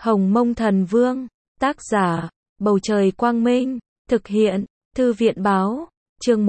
Hồng Mông Thần Vương, tác giả, Bầu Trời Quang Minh, thực hiện, Thư viện Báo, chương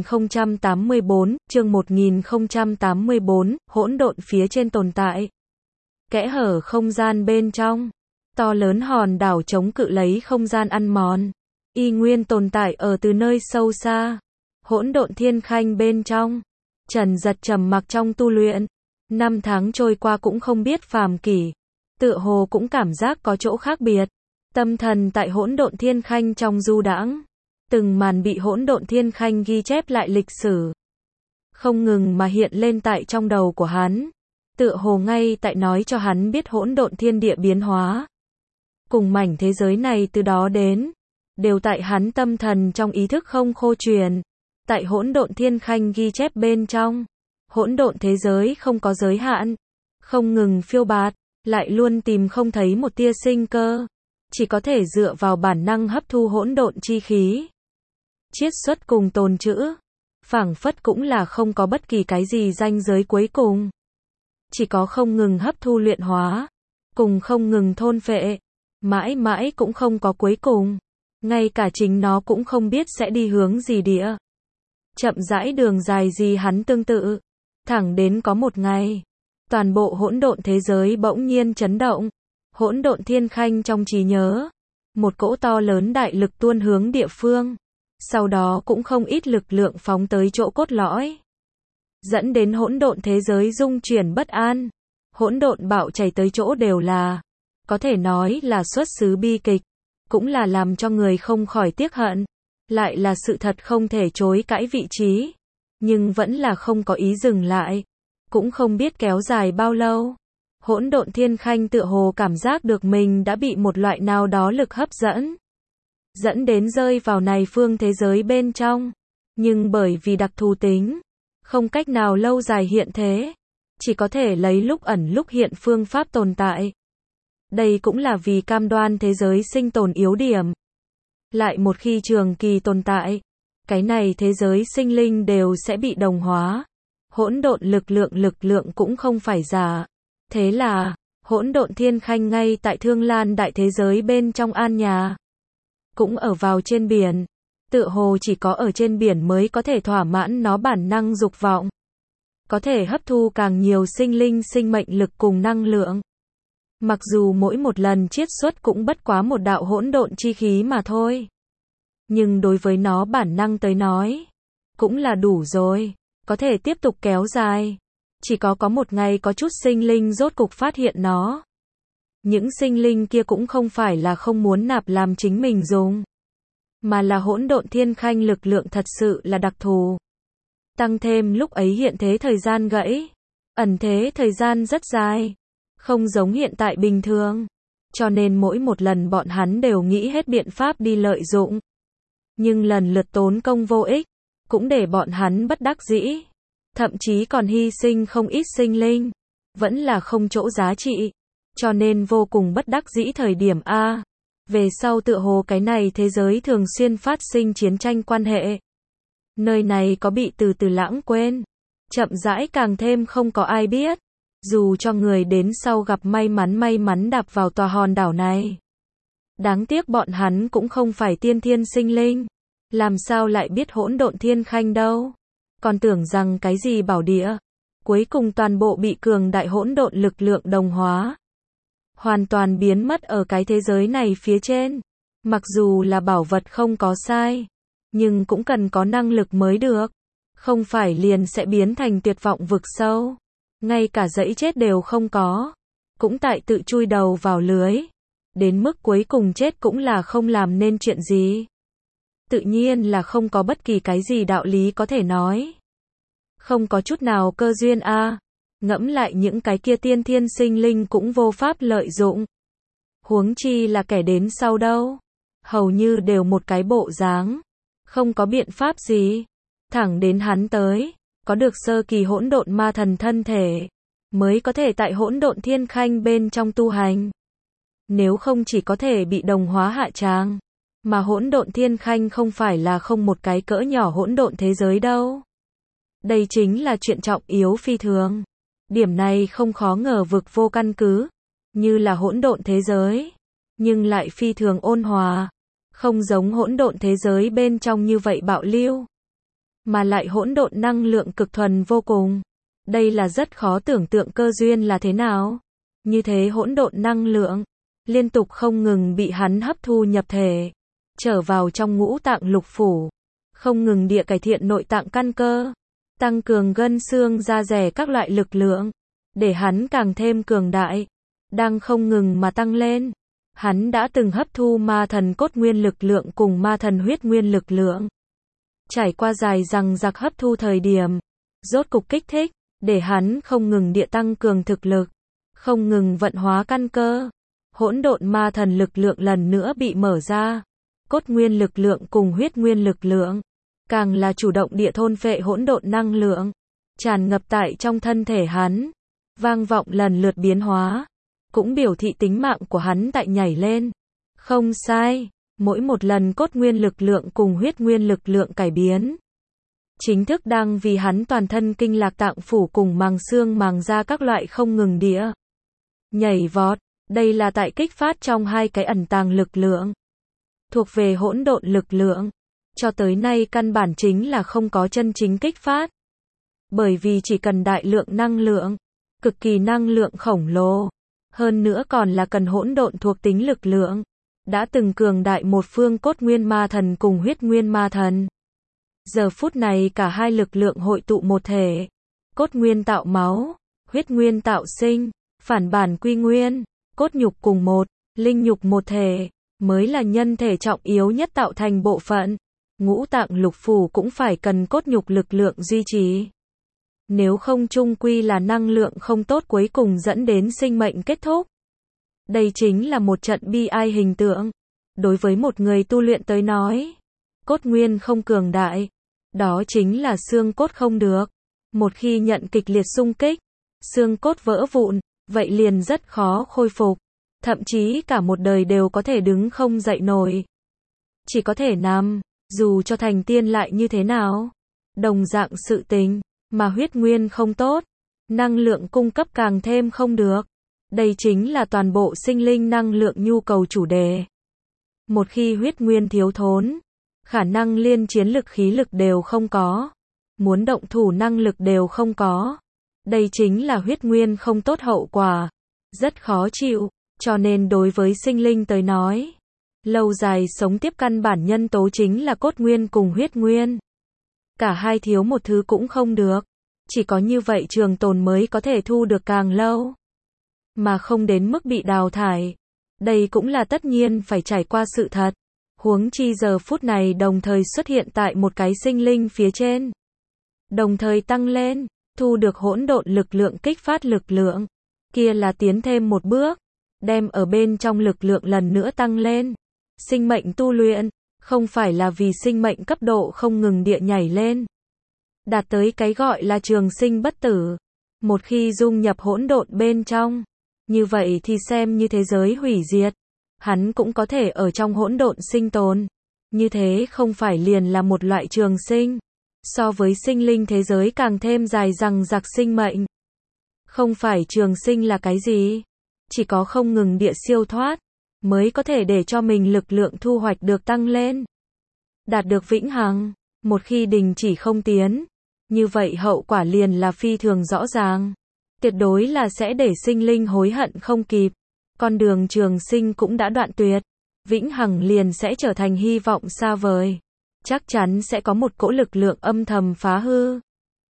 1084, hỗn độn phía trên tồn tại. Kẽ hở không gian bên trong, to lớn hòn đảo chống cự lấy không gian ăn mòn, y nguyên tồn tại ở từ nơi sâu xa. Hỗn độn thiên khanh bên trong, Trần Giật trầm mặc trong tu luyện. 5 tháng trôi qua cũng không biết phàm kỷ, tựa hồ cũng cảm giác có chỗ khác biệt. Tâm thần tại hỗn độn thiên khanh trong du đãng, từng màn bị hỗn độn thiên khanh ghi chép lại lịch sử, không ngừng mà hiện lên tại trong đầu của hắn, tựa hồ ngay tại nói cho hắn biết hỗn độn thiên địa biến hóa, cùng mảnh thế giới này từ đó đến, đều tại hắn tâm thần trong ý thức không khô truyền. Tại hỗn độn thiên khanh ghi chép bên trong, hỗn độn thế giới không có giới hạn, không ngừng phiêu bạt, lại luôn tìm không thấy một tia sinh cơ, chỉ có thể dựa vào bản năng hấp thu hỗn độn chi khí, chiết xuất cùng tồn trữ, phảng phất cũng là không có bất kỳ cái gì ranh giới cuối cùng, chỉ có không ngừng hấp thu luyện hóa, cùng không ngừng thôn phệ, mãi mãi cũng không có cuối cùng, ngay cả chính nó cũng không biết sẽ đi hướng gì địa. Chậm rãi đường dài gì hắn tương tự, thẳng đến có một ngày, toàn bộ hỗn độn thế giới bỗng nhiên chấn động, hỗn độn thiên khanh trong trí nhớ, một cỗ to lớn đại lực tuôn hướng địa phương, sau đó cũng không ít lực lượng phóng tới chỗ cốt lõi, dẫn đến hỗn độn thế giới rung chuyển bất an, hỗn độn bạo chảy tới chỗ đều là, có thể nói là xuất xứ bi kịch, cũng là làm cho người không khỏi tiếc hận. Lại là sự thật không thể chối cãi vị trí, nhưng vẫn là không có ý dừng lại, cũng không biết kéo dài bao lâu. Hỗn độn thiên khanh tựa hồ cảm giác được mình đã bị một loại nào đó lực hấp dẫn đến rơi vào này phương thế giới bên trong, nhưng bởi vì đặc thù tính, không cách nào lâu dài hiện thế, chỉ có thể lấy lúc ẩn lúc hiện phương pháp tồn tại. Đây cũng là vì cam đoan thế giới sinh tồn yếu điểm. Lại một khi trường kỳ tồn tại, cái này thế giới sinh linh đều sẽ bị đồng hóa. Hỗn độn lực lượng cũng không phải giả. Thế là, hỗn độn thiên khanh ngay tại Thương Lan đại thế giới bên trong an nhà. Cũng ở vào trên biển. Tựa hồ chỉ có ở trên biển mới có thể thỏa mãn nó bản năng dục vọng. Có thể hấp thu càng nhiều sinh linh sinh mệnh lực cùng năng lượng. Mặc dù mỗi một lần chiết xuất cũng bất quá một đạo hỗn độn chi khí mà thôi. Nhưng đối với nó bản năng tới nói, cũng là đủ rồi, có thể tiếp tục kéo dài. Chỉ có một ngày có chút sinh linh rốt cục phát hiện nó. Những sinh linh kia cũng không phải là không muốn nạp làm chính mình dùng, mà là hỗn độn thiên khanh lực lượng thật sự là đặc thù. Tăng thêm lúc ấy hiện thế thời gian gãy, ẩn thế thời gian rất dài. Không giống hiện tại bình thường, cho nên mỗi một lần bọn hắn đều nghĩ hết biện pháp đi lợi dụng. Nhưng lần lượt tốn công vô ích, cũng để bọn hắn bất đắc dĩ. Thậm chí còn hy sinh không ít sinh linh, vẫn là không chỗ giá trị. Cho nên vô cùng bất đắc dĩ thời điểm A. Về sau tựa hồ cái này thế giới thường xuyên phát sinh chiến tranh quan hệ. Nơi này có bị từ từ lãng quên, chậm rãi càng thêm không có ai biết. Dù cho người đến sau gặp may mắn đạp vào tòa hòn đảo này. Đáng tiếc bọn hắn cũng không phải tiên thiên sinh linh. Làm sao lại biết hỗn độn thiên khanh đâu. Còn tưởng rằng cái gì bảo địa. Cuối cùng toàn bộ bị cường đại hỗn độn lực lượng đồng hóa. Hoàn toàn biến mất ở cái thế giới này phía trên. Mặc dù là bảo vật không có sai. Nhưng cũng cần có năng lực mới được. Không phải liền sẽ biến thành tuyệt vọng vực sâu. Ngay cả dãy chết đều không có, cũng tại tự chui đầu vào lưới, đến mức cuối cùng chết cũng là không làm nên chuyện gì. Tự nhiên là không có bất kỳ cái gì đạo lý có thể nói. Không có chút nào cơ duyên a. Ngẫm lại những cái kia tiên thiên sinh linh cũng vô pháp lợi dụng. Huống chi là kẻ đến sau đâu. Hầu như đều một cái bộ dáng. Không có biện pháp gì. Thẳng đến hắn tới. Có được sơ kỳ hỗn độn ma thần thân thể, mới có thể tại hỗn độn thiên khanh bên trong tu hành. Nếu không chỉ có thể bị đồng hóa hạ tràng, mà hỗn độn thiên khanh không phải là không một cái cỡ nhỏ hỗn độn thế giới đâu. Đây chính là chuyện trọng yếu phi thường. Điểm này không khó ngờ vực vô căn cứ. như là hỗn độn thế giới, nhưng lại phi thường ôn hòa, không giống hỗn độn thế giới bên trong như vậy bạo lưu, mà lại hỗn độn năng lượng cực thuần vô cùng. Đây là rất khó tưởng tượng cơ duyên là thế nào. Như thế hỗn độn năng lượng, liên tục không ngừng bị hắn hấp thu nhập thể, trở vào trong ngũ tạng lục phủ, không ngừng địa cải thiện nội tạng căn cơ, tăng cường gân xương da dẻ các loại lực lượng, để hắn càng thêm cường đại, đang không ngừng mà tăng lên. Hắn đã từng hấp thu ma thần cốt nguyên lực lượng cùng ma thần huyết nguyên lực lượng. Trải qua dài dằng dặc hấp thu thời điểm, rốt cục kích thích, để hắn không ngừng địa tăng cường thực lực, không ngừng vận hóa căn cơ. Hỗn độn ma thần lực lượng lần nữa bị mở ra, cốt nguyên lực lượng cùng huyết nguyên lực lượng, càng là chủ động địa thôn phệ hỗn độn năng lượng, tràn ngập tại trong thân thể hắn, vang vọng lần lượt biến hóa, cũng biểu thị tính mạng của hắn tại nhảy lên. Không sai, mỗi một lần cốt nguyên lực lượng cùng huyết nguyên lực lượng cải biến, chính thức đang vì hắn toàn thân kinh lạc tạng phủ cùng màng xương màng da các loại không ngừng địa nhảy vọt. Đây là tại kích phát trong hai cái ẩn tàng lực lượng, thuộc về hỗn độn lực lượng, cho tới nay căn bản chính là không có chân chính kích phát. Bởi vì chỉ cần đại lượng năng lượng, cực kỳ năng lượng khổng lồ, hơn nữa còn là cần hỗn độn thuộc tính lực lượng, đã từng cường đại một phương cốt nguyên ma thần cùng huyết nguyên ma thần. Giờ phút này cả hai lực lượng hội tụ một thể, cốt nguyên tạo máu, huyết nguyên tạo sinh, phản bản quy nguyên, cốt nhục cùng một, linh nhục một thể, mới là nhân thể trọng yếu nhất tạo thành bộ phận. Ngũ tạng lục phủ cũng phải cần cốt nhục lực lượng duy trì. Nếu không chung quy là năng lượng không tốt cuối cùng dẫn đến sinh mệnh kết thúc. Đây chính là một trận bi ai hình tượng. Đối với một người tu luyện tới nói, cốt nguyên không cường đại, đó chính là xương cốt không được. Một khi nhận kịch liệt xung kích, xương cốt vỡ vụn, vậy liền rất khó khôi phục. Thậm chí cả một đời đều có thể đứng không dậy nổi. Chỉ có thể nằm, dù cho thành tiên lại như thế nào. Đồng dạng sự tình, mà huyết nguyên không tốt, năng lượng cung cấp càng thêm không được. Đây chính là toàn bộ sinh linh năng lượng nhu cầu chủ đề. Một khi huyết nguyên thiếu thốn, khả năng liên chiến lực khí lực đều không có. Muốn động thủ năng lực đều không có. Đây chính là huyết nguyên không tốt hậu quả. Rất khó chịu, cho nên đối với sinh linh tới nói, lâu dài sống tiếp căn bản nhân tố chính là cốt nguyên cùng huyết nguyên. Cả hai thiếu một thứ cũng không được. Chỉ có như vậy trường tồn mới có thể thu được càng lâu, mà không đến mức bị đào thải. Đây cũng là tất nhiên phải trải qua sự thật. Huống chi giờ phút này đồng thời xuất hiện tại một cái sinh linh phía trên. Đồng thời tăng lên, thu được hỗn độn lực lượng kích phát lực lượng. Kia là tiến thêm một bước, đem ở bên trong lực lượng lần nữa tăng lên. Sinh mệnh tu luyện, không phải là vì sinh mệnh cấp độ không ngừng địa nhảy lên. Đạt tới cái gọi là trường sinh bất tử. Một khi dung nhập hỗn độn bên trong, như vậy thì xem như thế giới hủy diệt, hắn cũng có thể ở trong hỗn độn sinh tồn. Như thế không phải liền là một loại trường sinh. So với sinh linh thế giới càng thêm dài dằng dặc sinh mệnh. Không phải trường sinh là cái gì? Chỉ có không ngừng địa siêu thoát, mới có thể để cho mình lực lượng thu hoạch được tăng lên. Đạt được vĩnh hằng, một khi đình chỉ không tiến, như vậy hậu quả liền là phi thường rõ ràng. Tuyệt đối là sẽ để sinh linh hối hận không kịp. Con đường trường sinh cũng đã đoạn tuyệt. Vĩnh hằng liền sẽ trở thành hy vọng xa vời. Chắc chắn sẽ có một cỗ lực lượng âm thầm phá hư,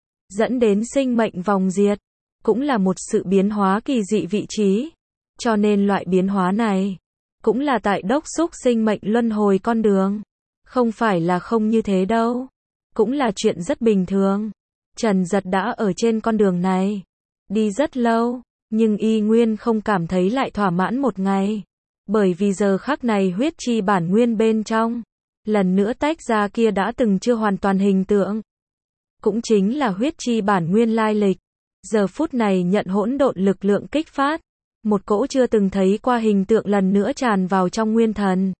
dẫn đến sinh mệnh vòng diệt. Cũng là một sự biến hóa kỳ dị vị trí. Cho nên loại biến hóa này, cũng là tại đốc xúc sinh mệnh luân hồi con đường. Không phải là không như thế đâu. Cũng là chuyện rất bình thường. Trần Giật đã ở trên con đường này đi rất lâu, nhưng y nguyên không cảm thấy lại thỏa mãn một ngày. Bởi vì giờ khắc này huyết chi bản nguyên bên trong, lần nữa tách ra kia đã từng chưa hoàn toàn hình tượng. Cũng chính là huyết chi bản nguyên lai lịch. Giờ phút này nhận hỗn độn lực lượng kích phát. Một cỗ chưa từng thấy qua hình tượng lần nữa tràn vào trong nguyên thần.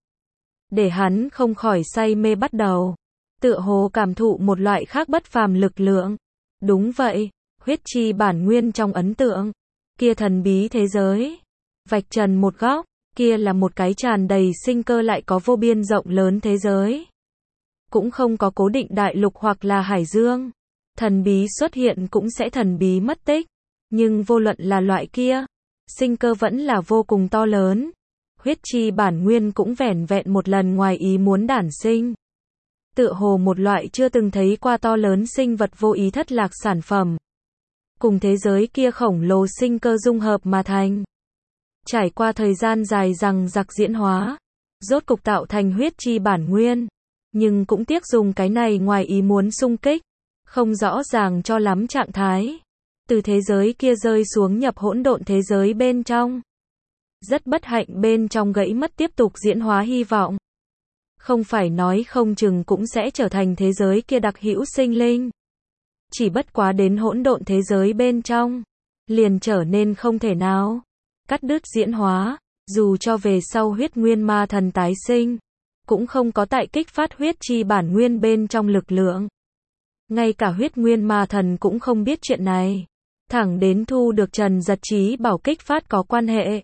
Để hắn không khỏi say mê bắt đầu. Tựa hồ cảm thụ một loại khác bất phàm lực lượng. Đúng vậy, huyết chi bản nguyên trong ấn tượng. Kia thần bí thế giới. Vạch trần một góc, kia là một cái tràn đầy sinh cơ lại có vô biên rộng lớn thế giới. Cũng không có cố định đại lục hoặc là hải dương. Thần bí xuất hiện cũng sẽ thần bí mất tích. Nhưng vô luận là loại kia, sinh cơ vẫn là vô cùng to lớn. Huyết chi bản nguyên cũng vẻn vẹn một lần ngoài ý muốn đản sinh. Tựa hồ một loại chưa từng thấy qua to lớn sinh vật vô ý thất lạc sản phẩm. Cùng thế giới kia khổng lồ sinh cơ dung hợp mà thành. Trải qua thời gian dài rằng giặc diễn hóa, rốt cục tạo thành huyết chi bản nguyên. Nhưng cũng tiếc dùng cái này ngoài ý muốn xung kích, không rõ ràng cho lắm trạng thái. Từ thế giới kia rơi xuống nhập hỗn độn thế giới bên trong. Rất bất hạnh bên trong gãy mất tiếp tục diễn hóa hy vọng. Không phải nói không chừng cũng sẽ trở thành thế giới kia đặc hữu sinh linh. Chỉ bất quá đến hỗn độn thế giới bên trong, liền trở nên không thể nào cắt đứt diễn hóa, dù cho về sau huyết nguyên ma thần tái sinh, cũng không có tại kích phát huyết chi bản nguyên bên trong lực lượng. Ngay cả huyết nguyên ma thần cũng không biết chuyện này. Thẳng đến thu được Trần Giật Trí bảo kích phát có quan hệ,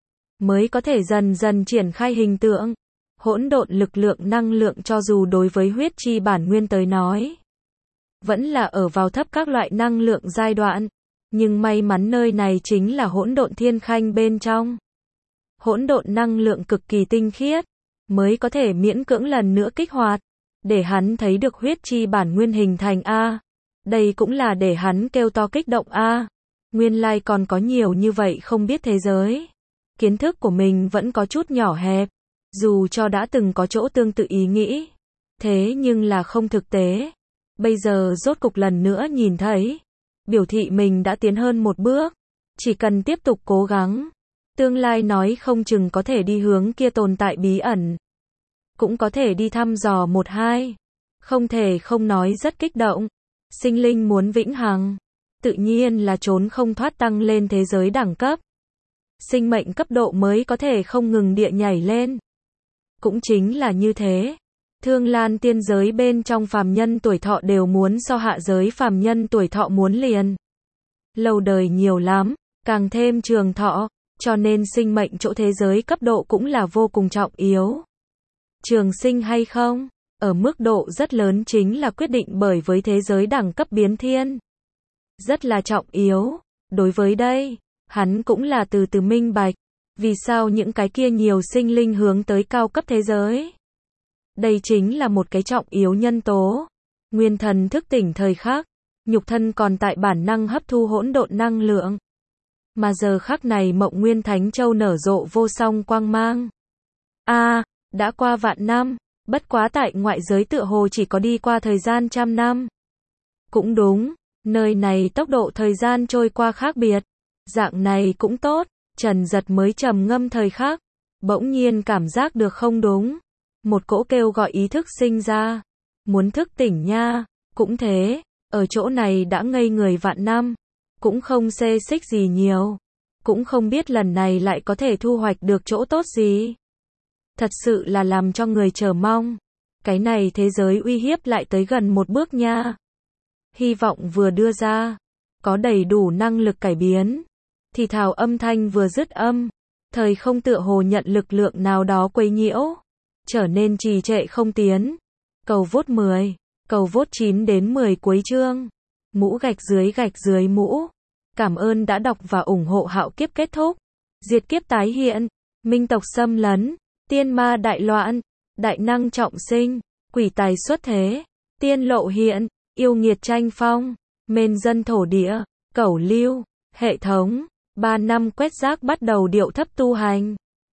mới có thể dần dần triển khai hình tượng. Hỗn độn lực lượng năng lượng cho dù đối với huyết chi bản nguyên tới nói, vẫn là ở vào thấp các loại năng lượng giai đoạn. Nhưng may mắn nơi này chính là hỗn độn thiên khanh bên trong. Hỗn độn năng lượng cực kỳ tinh khiết, mới có thể miễn cưỡng lần nữa kích hoạt, để hắn thấy được huyết chi bản nguyên hình thành A. Đây cũng là để hắn kêu to kích động A. Nguyên lai còn có nhiều như vậy không biết thế giới. Kiến thức của mình vẫn có chút nhỏ hẹp, dù cho đã từng có chỗ tương tự ý nghĩ. Thế nhưng là không thực tế. Bây giờ rốt cục lần nữa nhìn thấy, biểu thị mình đã tiến hơn một bước. Chỉ cần tiếp tục cố gắng, tương lai nói không chừng có thể đi hướng kia tồn tại bí ẩn. Cũng có thể đi thăm dò một hai. Không thể không nói rất kích động. Sinh linh muốn vĩnh hằng, tự nhiên là trốn không thoát tăng lên thế giới đẳng cấp. Sinh mệnh cấp độ mới có thể không ngừng địa nhảy lên. Cũng chính là như thế. Thương Lan tiên giới bên trong phàm nhân tuổi thọ đều muốn so hạ giới phàm nhân tuổi thọ muốn liền. Lâu đời nhiều lắm, càng thêm trường thọ, cho nên sinh mệnh chỗ thế giới cấp độ cũng là vô cùng trọng yếu. Trường sinh hay không, ở mức độ rất lớn chính là quyết định bởi với thế giới đẳng cấp biến thiên. Rất là trọng yếu. Đối với đây, hắn cũng là từ từ minh bạch. Vì sao những cái kia nhiều sinh linh hướng tới cao cấp thế giới? Đây chính là một cái trọng yếu nhân tố. Nguyên thần thức tỉnh thời khắc, nhục thân còn tại bản năng hấp thu hỗn độn năng lượng. Mà giờ khắc này Mộng Nguyên Thánh Châu nở rộ vô song quang mang. Đã qua vạn năm, bất quá tại ngoại giới tựa hồ chỉ có đi qua thời gian 100 năm. Cũng đúng, nơi này tốc độ thời gian trôi qua khác biệt. Dạng này cũng tốt, Trần Giật mới trầm ngâm thời khắc, bỗng nhiên cảm giác được không đúng. Một cỗ kêu gọi ý thức sinh ra. Muốn thức tỉnh nha, cũng thế, ở chỗ này đã ngây người vạn năm, cũng không xê xích gì nhiều. Cũng không biết lần này lại có thể thu hoạch được chỗ tốt gì. Thật sự là làm cho người chờ mong. Cái này thế giới uy hiếp lại tới gần một bước nha. Hy vọng vừa đưa ra, có đầy đủ năng lực cải biến. Thì thào âm thanh vừa dứt âm, thời không tựa hồ nhận lực lượng nào đó quấy nhiễu, trở nên trì trệ không tiến. Cầu vote 10, cầu vote 9 đến 10 cuối chương. Mũ gạch dưới mũ. Cảm ơn đã đọc và ủng hộ Hạo Kiếp kết thúc. Diệt kiếp tái hiện, minh tộc xâm lấn, tiên ma đại loạn, đại năng trọng sinh, quỷ tài xuất thế, tiên lộ hiện, yêu nghiệt tranh phong, mên dân thổ địa, cẩu lưu, hệ thống, 3 năm quét rác bắt đầu điệu thấp tu hành.